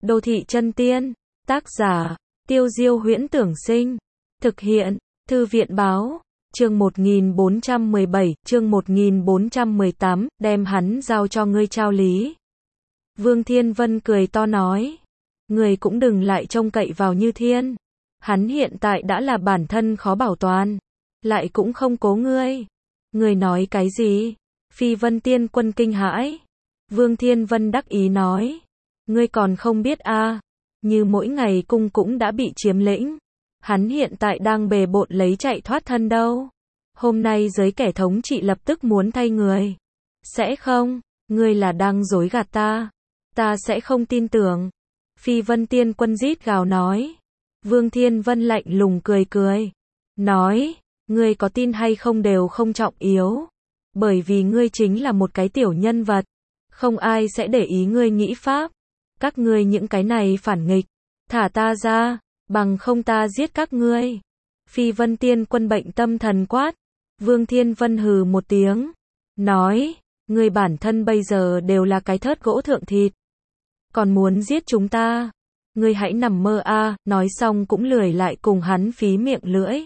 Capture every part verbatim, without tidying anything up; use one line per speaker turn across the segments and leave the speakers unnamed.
Đô thị chân tiên, tác giả, Tiêu Diêu Huyễn Tưởng Sinh, thực hiện, Thư viện báo, chương một nghìn bốn trăm mười bảy, chương một nghìn bốn trăm mười tám, đem hắn giao cho ngươi trao lý. Vương Thiên Vân cười to nói, ngươi cũng đừng lại trông cậy vào Như Thiên. Hắn hiện tại đã là bản thân khó bảo toàn, lại cũng không cố ngươi. Ngươi nói cái gì? Phi Vân Tiên Quân kinh hãi. Vương Thiên Vân đắc ý nói, ngươi còn không biết a, à, như mỗi ngày cung cũng đã bị chiếm lĩnh. Hắn hiện tại đang bề bộn lấy chạy thoát thân đâu. Hôm nay giới kẻ thống trị lập tức muốn thay người. Sẽ không, ngươi là đang dối gạt ta. Ta sẽ không tin tưởng. Phi Vân Tiên Quân rít gào nói. Vương Thiên Vân lạnh lùng cười cười. Nói, ngươi có tin hay không đều không trọng yếu. Bởi vì ngươi chính là một cái tiểu nhân vật. Không ai sẽ để ý ngươi nghĩ pháp. Các ngươi những cái này phản nghịch. Thả ta ra, bằng không ta giết các ngươi. Phi Vân Tiên Quân bệnh tâm thần quát. Vương Thiên Vân hừ một tiếng. Nói, ngươi bản thân bây giờ đều là cái thớt gỗ thượng thịt. Còn muốn giết chúng ta. Ngươi hãy nằm mơ a, à, nói xong cũng lười lại cùng hắn phí miệng lưỡi.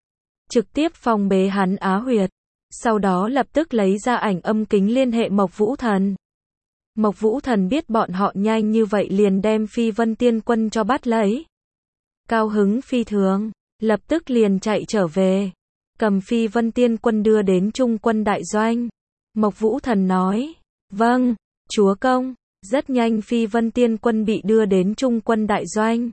Trực tiếp phong bế hắn á huyệt. Sau đó lập tức lấy ra ảnh âm kính liên hệ Mộc Vũ Thần. Mộc Vũ Thần biết bọn họ nhanh như vậy liền đem Phi Vân Tiên Quân cho bắt lấy. Cao hứng phi thường, lập tức liền chạy trở về. Cầm Phi Vân Tiên Quân đưa đến Trung Quân đại doanh. Mộc Vũ Thần nói, vâng, chúa công. Rất nhanh Phi Vân Tiên Quân bị đưa đến Trung Quân đại doanh.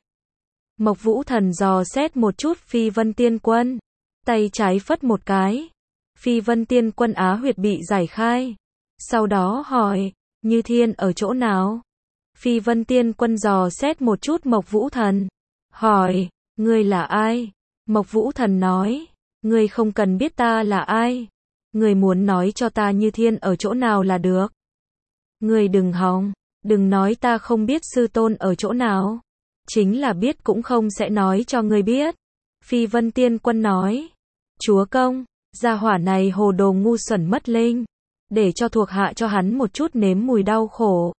Mộc Vũ Thần dò xét một chút Phi Vân Tiên Quân. Tay trái phất một cái. Phi Vân Tiên Quân á huyệt bị giải khai. Sau đó hỏi, Như Thiên ở chỗ nào? Phi Vân Tiên Quân dò xét một chút Mộc Vũ Thần. Hỏi, ngươi là ai? Mộc Vũ Thần nói, ngươi không cần biết ta là ai. Ngươi muốn nói cho ta Như Thiên ở chỗ nào là được. Ngươi đừng hòng, đừng nói ta không biết sư tôn ở chỗ nào. Chính là biết cũng không sẽ nói cho ngươi biết. Phi Vân Tiên Quân nói, chúa công, gia hỏa này hồ đồ ngu xuẩn mất linh. Để cho thuộc hạ cho hắn một chút nếm mùi đau khổ.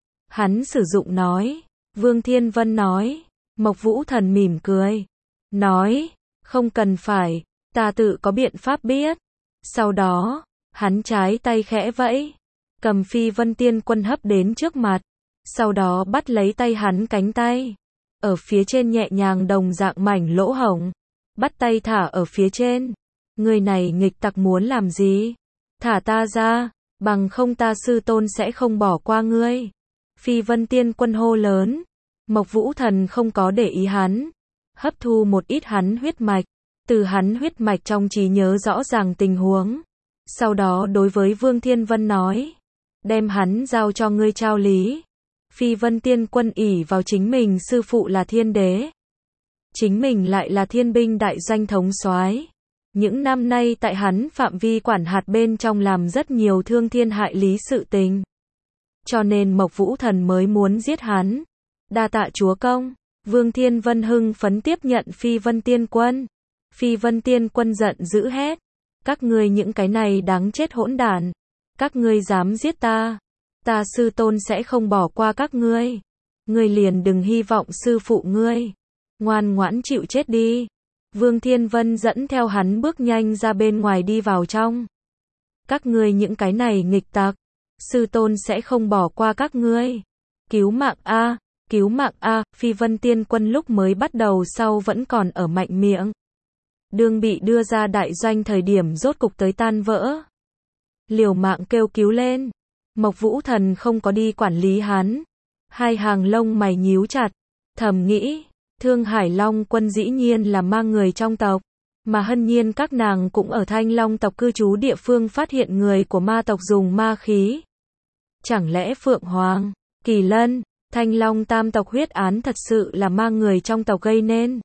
Hắn sử dụng nói. Vương Thiên Vân nói. Mộc Vũ Thần mỉm cười. Nói, không cần phải, ta tự có biện pháp biết. Sau đó, hắn trái tay khẽ vẫy. Cầm Phi Vân Tiên Quân hấp đến trước mặt. Sau đó bắt lấy tay hắn cánh tay. Ở phía trên nhẹ nhàng đồng dạng mảnh lỗ hổng. Bắt tay thả ở phía trên. Người này nghịch tặc muốn làm gì? Thả ta ra, bằng không ta sư tôn sẽ không bỏ qua ngươi. Phi Vân Tiên Quân hô lớn. Mộc Vũ Thần không có để ý hắn. Hấp thu một ít hắn huyết mạch. Từ hắn huyết mạch trong trí nhớ rõ ràng tình huống. Sau đó đối với Vương Thiên Vân nói. Đem hắn giao cho ngươi trao lý. Phi Vân Tiên Quân ỷ vào chính mình sư phụ là thiên đế. Chính mình lại là thiên binh đại doanh thống soái. Những năm nay tại hắn phạm vi quản hạt bên trong làm rất nhiều thương thiên hại lý sự tình. Cho nên Mộc Vũ Thần mới muốn giết hắn. Đa tạ chúa công. Vương Thiên Vân hưng phấn tiếp nhận Phi Vân Tiên Quân. Phi Vân Tiên Quân giận dữ hét. Các ngươi những cái này đáng chết hỗn đản. Các ngươi dám giết ta. Ta sư tôn sẽ không bỏ qua các ngươi. Ngươi liền đừng hy vọng sư phụ ngươi. Ngoan ngoãn chịu chết đi. Vương Thiên Vân dẫn theo hắn bước nhanh ra bên ngoài đi vào trong. Các ngươi những cái này nghịch tặc. Sư tôn sẽ không bỏ qua các ngươi. Cứu mạng a, cứu mạng a, Phi Vân Tiên Quân lúc mới bắt đầu sau vẫn còn ở mạnh miệng. Đương bị đưa ra đại doanh thời điểm rốt cục tới tan vỡ. Liều mạng kêu cứu lên. Mộc Vũ Thần không có đi quản lý hắn. Hai hàng lông mày nhíu chặt. Thầm nghĩ. Thương Hải Long Quân dĩ nhiên là mang người trong tộc, mà hân nhiên các nàng cũng ở Thanh Long tộc cư trú địa phương phát hiện người của ma tộc dùng ma khí. Chẳng lẽ Phượng Hoàng, Kỳ Lân, Thanh Long tam tộc huyết án thật sự là mang người trong tộc gây nên?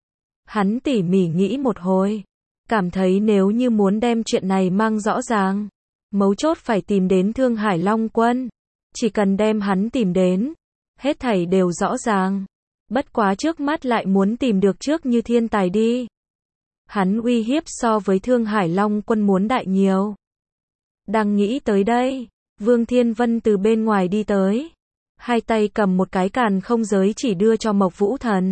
Hắn tỉ mỉ nghĩ một hồi, cảm thấy nếu như muốn đem chuyện này mang rõ ràng, mấu chốt phải tìm đến Thương Hải Long Quân. Chỉ cần đem hắn tìm đến, hết thảy đều rõ ràng. Bất quá trước mắt lại muốn tìm được trước Như Thiên tài đi. Hắn uy hiếp so với Thương Hải Long Quân muốn đại nhiều. Đang nghĩ tới đây, Vương Thiên Vân từ bên ngoài đi tới. hai tay cầm một cái càn không giới chỉ đưa cho Mộc Vũ Thần.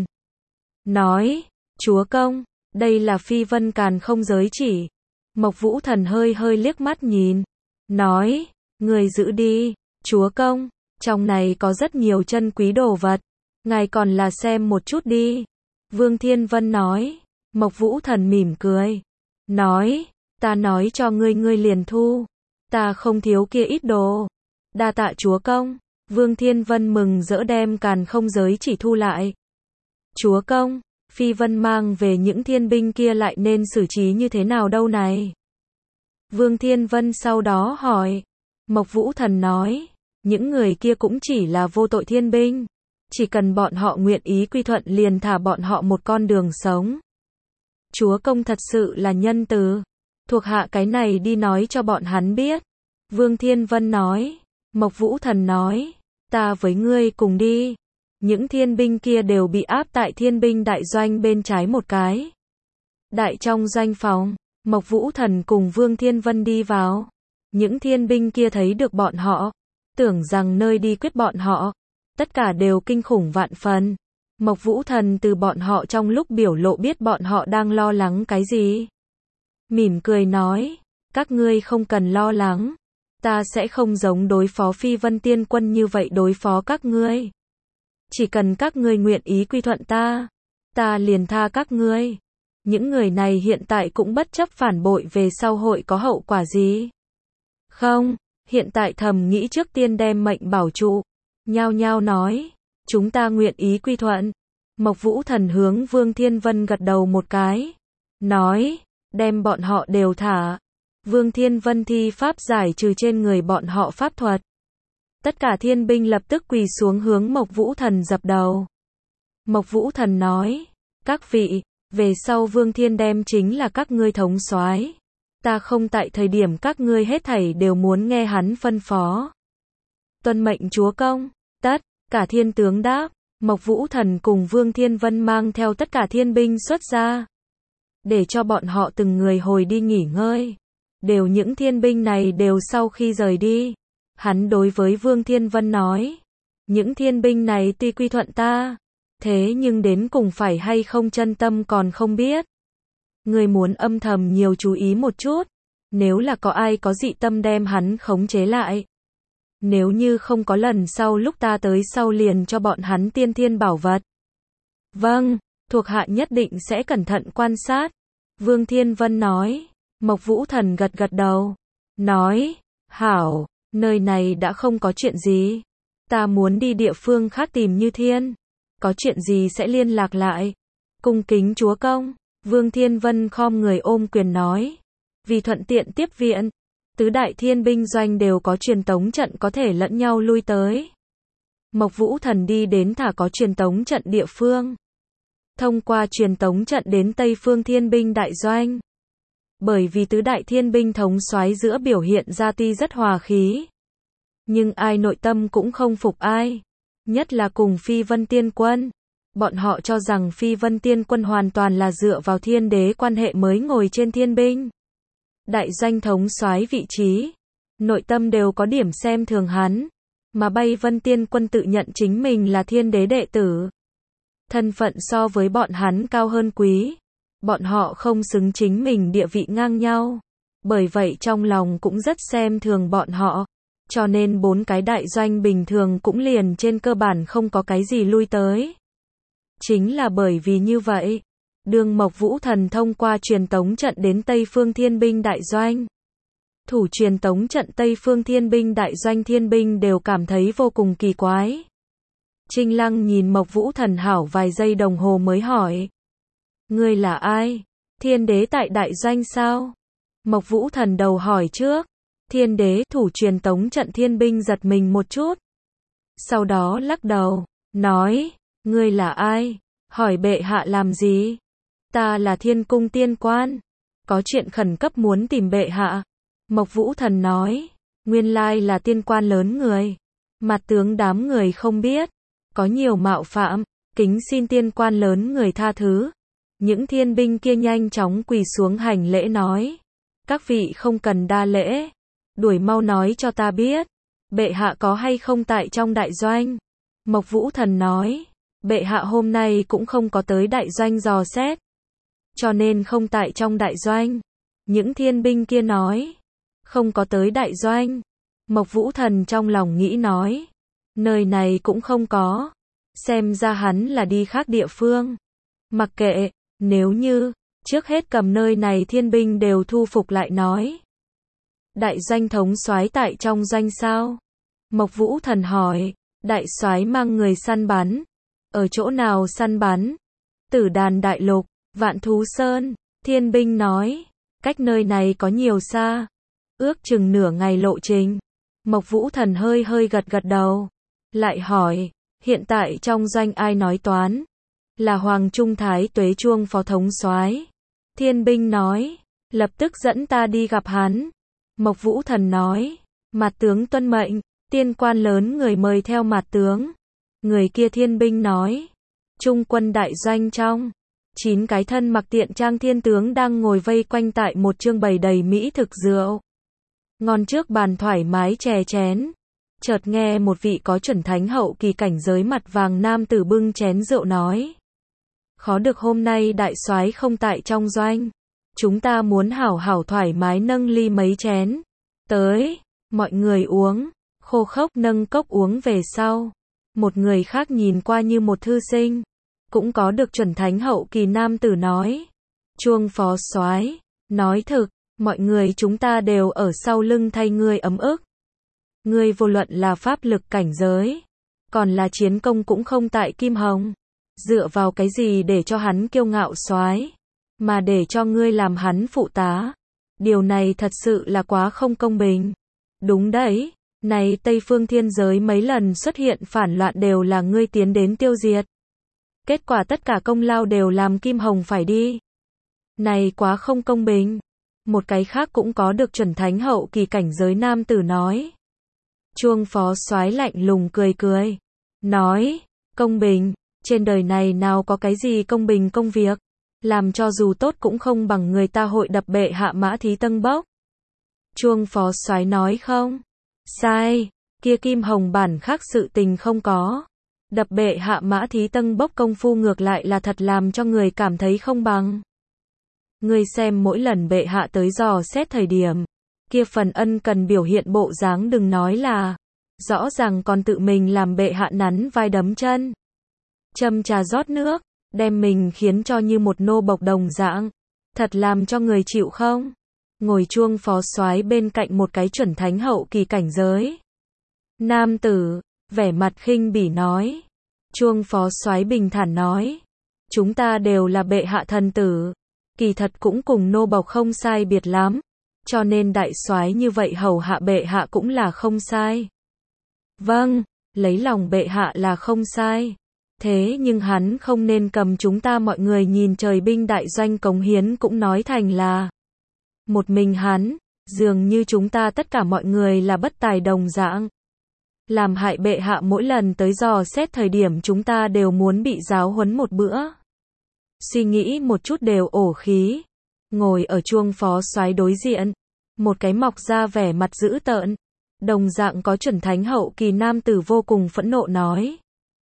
Nói, chúa công, đây là phi vân càn không giới chỉ. Mộc Vũ Thần hơi hơi liếc mắt nhìn. Nói, người giữ đi, chúa công, trong này có rất nhiều chân quý đồ vật. Ngài còn là xem một chút đi. Vương Thiên Vân nói. Mộc Vũ Thần mỉm cười. Nói, ta nói cho ngươi ngươi liền thu. Ta không thiếu kia ít đồ. Đa tạ chúa công. Vương Thiên Vân mừng rỡ đem càn không giới chỉ thu lại. Chúa công, Phi Vân mang về những thiên binh kia lại nên xử trí như thế nào đâu này? Vương Thiên Vân sau đó hỏi. Mộc Vũ Thần nói, những người kia cũng chỉ là vô tội thiên binh. Chỉ cần bọn họ nguyện ý quy thuận liền thả bọn họ một con đường sống. Chúa công thật sự là nhân từ. Thuộc hạ cái này đi nói cho bọn hắn biết. Vương Thiên Vân nói. Mộc Vũ Thần nói, ta với ngươi cùng đi. Những thiên binh kia đều bị áp tại thiên binh đại doanh bên trái một cái. Đại trong doanh phòng, Mộc Vũ Thần cùng Vương Thiên Vân đi vào. Những thiên binh kia thấy được bọn họ, tưởng rằng nơi đi quyết bọn họ. Tất cả đều kinh khủng vạn phần. Mộc Vũ Thần từ bọn họ trong lúc biểu lộ biết bọn họ đang lo lắng cái gì. Mỉm cười nói, các ngươi không cần lo lắng. Ta sẽ không giống đối phó Phi Vân Tiên Quân như vậy đối phó các ngươi. Chỉ cần các ngươi nguyện ý quy thuận ta, ta liền tha các ngươi. Những người này hiện tại cũng bất chấp phản bội về sau hội có hậu quả gì. Không, hiện tại thầm nghĩ trước tiên đem mệnh bảo trụ. Nhao nhao nói, chúng ta nguyện ý quy thuận. Mộc Vũ Thần hướng Vương Thiên Vân gật đầu một cái. Nói, đem bọn họ đều thả. Vương Thiên Vân thi pháp giải trừ trên người bọn họ pháp thuật. Tất cả thiên binh lập tức quỳ xuống hướng Mộc Vũ Thần dập đầu. Mộc Vũ Thần nói, các vị, về sau Vương Thiên đem chính là các ngươi thống soái. Ta không tại thời điểm các ngươi hết thảy đều muốn nghe hắn phân phó. Tuân mệnh chúa công. Tất cả thiên tướng đáp. Mộc Vũ Thần cùng Vương Thiên Vân mang theo tất cả thiên binh xuất ra. Để cho bọn họ từng người hồi đi nghỉ ngơi. Đều những thiên binh này đều sau khi rời đi. Hắn đối với Vương Thiên Vân nói. Những thiên binh này tuy quy thuận ta. Thế nhưng đến cùng phải hay không chân tâm còn không biết. Người muốn âm thầm nhiều chú ý một chút. Nếu là có ai có dị tâm đem hắn khống chế lại. Nếu như không có lần sau lúc ta tới sau liền cho bọn hắn tiên thiên bảo vật. Vâng, thuộc hạ nhất định sẽ cẩn thận quan sát. Vương Thiên Vân nói. Mộc Vũ Thần gật gật đầu. Nói, hảo, nơi này đã không có chuyện gì. Ta muốn đi địa phương khác tìm Như Thiên. Có chuyện gì sẽ liên lạc lại. Cung kính chúa công. Vương Thiên Vân khom người ôm quyền nói. Vì thuận tiện tiếp viện. Tứ đại thiên binh doanh đều có truyền tống trận có thể lẫn nhau lui tới. Mộc Vũ Thần đi đến thả có truyền tống trận địa phương. Thông qua truyền tống trận đến Tây Phương thiên binh đại doanh. Bởi vì tứ đại thiên binh thống soái giữa biểu hiện ra tuy rất hòa khí. Nhưng ai nội tâm cũng không phục ai. Nhất là cùng Phi Vân Tiên Quân. Bọn họ cho rằng Phi Vân Tiên Quân hoàn toàn là dựa vào thiên đế quan hệ mới ngồi trên thiên binh. Đại doanh thống soái vị trí. Nội tâm đều có điểm xem thường hắn. Mà Bay Vân Tiên Quân tự nhận chính mình là thiên đế đệ tử. Thân phận so với bọn hắn cao hơn quý. Bọn họ không xứng chính mình địa vị ngang nhau. Bởi vậy trong lòng cũng rất xem thường bọn họ. Cho nên bốn cái đại doanh bình thường cũng liền trên cơ bản không có cái gì lui tới. Chính là bởi vì như vậy. Đường Mộc Vũ Thần thông qua truyền tống trận đến Tây Phương Thiên binh đại doanh. Thủ truyền tống trận Tây Phương Thiên binh đại doanh thiên binh đều cảm thấy vô cùng kỳ quái. Trinh Lăng nhìn Mộc Vũ Thần hảo vài giây đồng hồ mới hỏi. Ngươi là ai? Thiên đế tại đại doanh sao? Mộc Vũ Thần đầu hỏi trước. Thiên đế thủ truyền tống trận thiên binh giật mình một chút. Sau đó lắc đầu, nói, ngươi là ai? Hỏi bệ hạ làm gì? Ta là Thiên Cung Tiên Quan. Có chuyện khẩn cấp muốn tìm bệ hạ. Mộc Vũ Thần nói, nguyên lai là tiên quan lớn người. Mặt tướng đám người không biết. Có nhiều mạo phạm, kính xin tiên quan lớn người tha thứ. Những thiên binh kia nhanh chóng quỳ xuống hành lễ nói. Các vị không cần đa lễ. Đuổi mau nói cho ta biết. Bệ hạ có hay không tại trong đại doanh? Mộc Vũ Thần nói, bệ hạ hôm nay cũng không có tới đại doanh dò xét, cho nên không tại trong đại doanh. Những thiên binh kia nói, không có tới đại doanh. Mộc Vũ Thần trong lòng nghĩ nói, nơi này cũng không có, xem ra hắn là đi khác địa phương. Mặc kệ, nếu như, trước hết cầm nơi này thiên binh đều thu phục lại nói. Đại doanh thống soái tại trong doanh sao? Mộc Vũ Thần hỏi, đại soái mang người săn bắn. Ở chỗ nào săn bắn? Tử Đàn Đại Lục, Vạn Thú Sơn. Thiên binh nói, cách nơi này có nhiều xa, ước chừng nửa ngày lộ trình. Mộc Vũ Thần hơi hơi gật gật đầu, lại hỏi, hiện tại trong doanh ai nói toán? Là Hoàng Trung Thái Tuế Chuông phó thống soái. Thiên binh nói, lập tức dẫn ta đi gặp hắn. Mộc Vũ Thần nói, Mạt tướng tuân mệnh. Tiên quan lớn người mời theo Mạt tướng. Người kia thiên binh nói, trung quân đại doanh trong, chín cái thân mặc tiện trang thiên tướng đang ngồi vây quanh tại một trương bày đầy mỹ thực rượu ngon trước bàn thoải mái chè chén. Chợt nghe một vị có chuẩn thánh hậu kỳ cảnh giới mặt vàng nam tử bưng chén rượu nói, khó được hôm nay đại soái không tại trong doanh, chúng ta muốn hảo hảo thoải mái nâng ly mấy chén. Tới, mọi người uống. Khô khốc nâng cốc uống về sau. Một người khác nhìn qua như một thư sinh, cũng có được chuẩn thánh hậu kỳ nam tử nói, Chuông phó soái, nói thực, mọi người chúng ta đều ở sau lưng thay ngươi ấm ức. Ngươi vô luận là pháp lực cảnh giới, còn là chiến công cũng không tại Kim Hồng. Dựa vào cái gì để cho hắn kiêu ngạo soái, mà để cho ngươi làm hắn phụ tá? Điều này thật sự là quá không công bình. Đúng đấy. Này Tây Phương Thiên Giới mấy lần xuất hiện phản loạn đều là ngươi tiến đến tiêu diệt. Kết quả tất cả công lao đều làm Kim Hồng phải đi. Này quá không công bình. Một cái khác cũng có được chuẩn thánh hậu kỳ cảnh giới nam tử nói. Chuông phó soái lạnh lùng cười cười. Nói, công bình, trên đời này nào có cái gì công bình công việc. Làm cho dù tốt cũng không bằng người ta hội đập bệ hạ Mã Thí Tân Bốc. Chuông phó soái nói không. Sai, kia Kim Hồng bản khác sự tình không có. Đập bệ hạ Mã Thí Tân Bốc công phu ngược lại là thật làm cho người cảm thấy không bằng. Người xem mỗi lần bệ hạ tới dò xét thời điểm, kia phần ân cần biểu hiện bộ dáng đừng nói là, rõ ràng còn tự mình làm bệ hạ nắn vai đấm chân. Châm trà rót nước, đem mình khiến cho như một nô bộc đồng dạng. Thật làm cho người chịu không? Ngồi chuông phó soái bên cạnh một cái chuẩn thánh hậu kỳ cảnh giới. Nam tử, vẻ mặt khinh bỉ nói. Chuông phó soái bình thản nói. Chúng ta đều là bệ hạ thần tử. Kỳ thật cũng cùng nô bộc không sai biệt lắm. Cho nên đại soái như vậy hầu hạ bệ hạ cũng là không sai. Vâng, lấy lòng bệ hạ là không sai. Thế nhưng hắn không nên cầm chúng ta mọi người nhìn trời binh đại doanh cống hiến cũng nói thành là một mình hắn, dường như chúng ta tất cả mọi người là bất tài đồng dạng. Làm hại bệ hạ mỗi lần tới dò xét thời điểm chúng ta đều muốn bị giáo huấn một bữa. Suy nghĩ một chút đều ổ khí. Ngồi ở chuông phó soái đối diện, một cái mọc ra vẻ mặt dữ tợn, đồng dạng có chuẩn thánh hậu kỳ nam tử vô cùng phẫn nộ nói.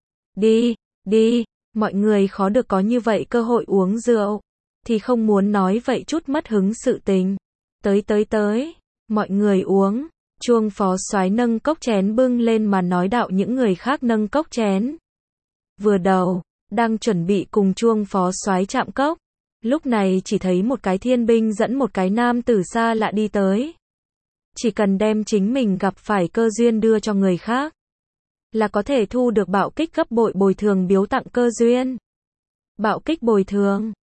Đi, đi, mọi người khó được có như vậy cơ hội uống rượu, thì không muốn nói vậy chút mất hứng sự tình. Tới tới tới, mọi người uống. Chuông phó soái nâng cốc chén bưng lên mà nói đạo những người khác nâng cốc chén. Vừa đầu, đang chuẩn bị cùng chuông phó soái chạm cốc, lúc này chỉ thấy một cái thiên binh dẫn một cái nam tử xa lạ đi tới. Chỉ cần đem chính mình gặp phải cơ duyên đưa cho người khác, là có thể thu được bạo kích gấp bội bồi thường biếu tặng cơ duyên. Bạo kích bồi thường,